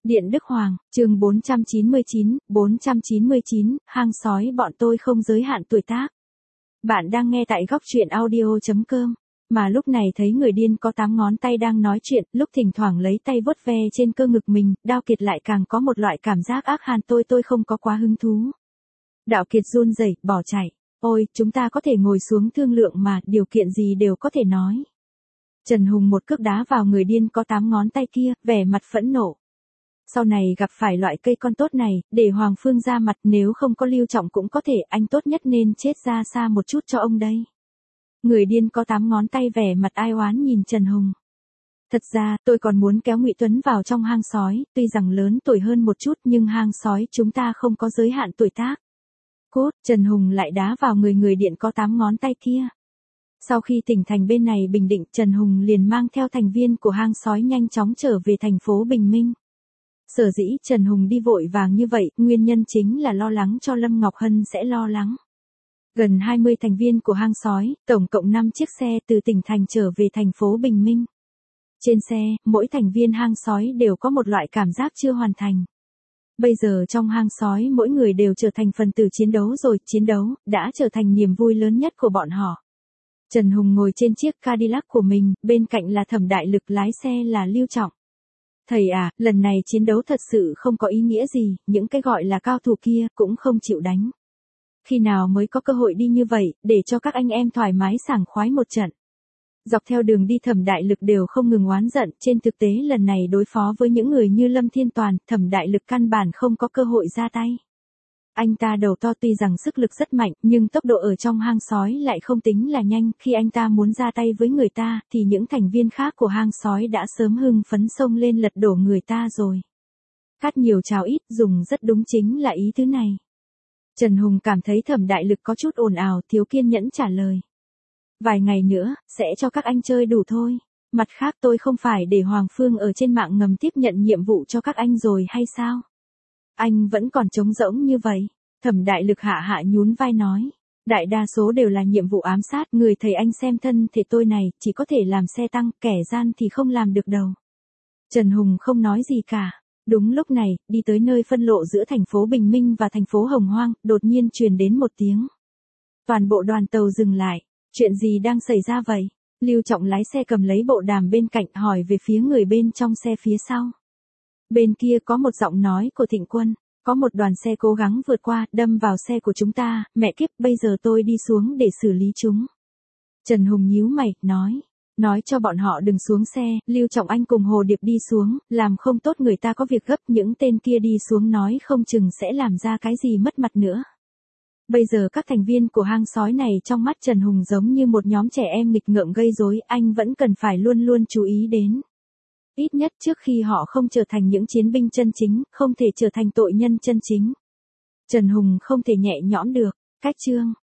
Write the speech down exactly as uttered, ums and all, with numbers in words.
Điện Đức Hoàng, chương bốn trăm chín mươi chín, bốn trăm chín mươi chín, hang sói bọn tôi không giới hạn tuổi tác. Bạn đang nghe tại góc truyện audio chấm com, mà lúc này thấy người điên có tám ngón tay đang nói chuyện, lúc thỉnh thoảng lấy tay vuốt ve trên cơ ngực mình, Đao Kiệt lại càng có một loại cảm giác ác hàn tôi tôi không có quá hứng thú. Đạo Kiệt run rẩy, bỏ chạy, ôi, chúng ta có thể ngồi xuống thương lượng mà, điều kiện gì đều có thể nói. Trần Hùng một cước đá vào người điên có tám ngón tay kia, vẻ mặt phẫn nộ. Sau này gặp phải loại cây con tốt này, để Hoàng Phương ra mặt, nếu không có Lưu Trọng cũng có thể, anh tốt nhất nên chết ra xa một chút cho ông đây. Người điên có tám ngón tay vẻ mặt ai oán nhìn Trần Hùng. Thật ra, tôi còn muốn kéo Ngụy Tuấn vào trong hang sói, tuy rằng lớn tuổi hơn một chút nhưng hang sói chúng ta không có giới hạn tuổi tác. Cốt, Trần Hùng lại đá vào người người điện có tám ngón tay kia. Sau khi tỉnh thành bên này bình định, Trần Hùng liền mang theo thành viên của hang sói nhanh chóng trở về thành phố Bình Minh. Sở dĩ Trần Hùng đi vội vàng như vậy, nguyên nhân chính là lo lắng cho Lâm Ngọc Hân sẽ lo lắng. Gần hai mươi thành viên của hang sói, tổng cộng năm chiếc xe từ tỉnh thành trở về thành phố Bình Minh. Trên xe, mỗi thành viên hang sói đều có một loại cảm giác chưa hoàn thành. Bây giờ trong hang sói mỗi người đều trở thành phần tử chiến đấu rồi, chiến đấu đã trở thành niềm vui lớn nhất của bọn họ. Trần Hùng ngồi trên chiếc Cadillac của mình, bên cạnh là Thẩm Đại Lực, lái xe là Lưu Trọng. Thầy à, lần này chiến đấu thật sự không có ý nghĩa gì, những cái gọi là cao thủ kia cũng không chịu đánh. Khi nào mới có cơ hội đi như vậy, để cho các anh em thoải mái sảng khoái một trận. Dọc theo đường đi Thẩm Đại Lực đều không ngừng oán giận, trên thực tế lần này đối phó với những người như Lâm Thiên Toàn, Thẩm Đại Lực căn bản không có cơ hội ra tay. Anh ta đầu to tuy rằng sức lực rất mạnh, nhưng tốc độ ở trong hang sói lại không tính là nhanh, khi anh ta muốn ra tay với người ta, thì những thành viên khác của hang sói đã sớm hưng phấn xông lên lật đổ người ta rồi. Cắt nhiều chào ít, dùng rất đúng chính là ý thứ này. Trần Hùng cảm thấy Thẩm Đại Lực có chút ồn ào, thiếu kiên nhẫn trả lời. Vài ngày nữa, sẽ cho các anh chơi đủ thôi. Mặt khác tôi không phải để Hoàng Phương ở trên mạng ngầm tiếp nhận nhiệm vụ cho các anh rồi hay sao? Anh vẫn còn trống rỗng như vậy. Thẩm Đại Lực hạ hạ nhún vai nói. Đại đa số đều là nhiệm vụ ám sát, người thầy anh xem thân thể tôi này, chỉ có thể làm xe tăng, kẻ gian thì không làm được đâu. Trần Hùng không nói gì cả. Đúng lúc này, đi tới nơi phân lộ giữa thành phố Bình Minh và thành phố Hồng Hoang, đột nhiên truyền đến một tiếng. Toàn bộ đoàn tàu dừng lại. Chuyện gì đang xảy ra vậy? Lưu Trọng lái xe cầm lấy bộ đàm bên cạnh hỏi về phía người bên trong xe phía sau. Bên kia có một giọng nói của Thịnh Quân. Có một đoàn xe cố gắng vượt qua, đâm vào xe của chúng ta, mẹ kiếp, bây giờ tôi đi xuống để xử lý chúng. Trần Hùng nhíu mày, nói. Nói cho bọn họ đừng xuống xe, Lưu Trọng Anh cùng Hồ Điệp đi xuống, làm không tốt người ta có việc gấp, những tên kia đi xuống nói không chừng sẽ làm ra cái gì mất mặt nữa. Bây giờ các thành viên của hang sói này trong mắt Trần Hùng giống như một nhóm trẻ em nghịch ngợm gây rối, anh vẫn cần phải luôn luôn chú ý đến. Ít nhất trước khi họ không trở thành những chiến binh chân chính, không thể trở thành tội nhân chân chính. Trần Hùng không thể nhẹ nhõm được. Cách chương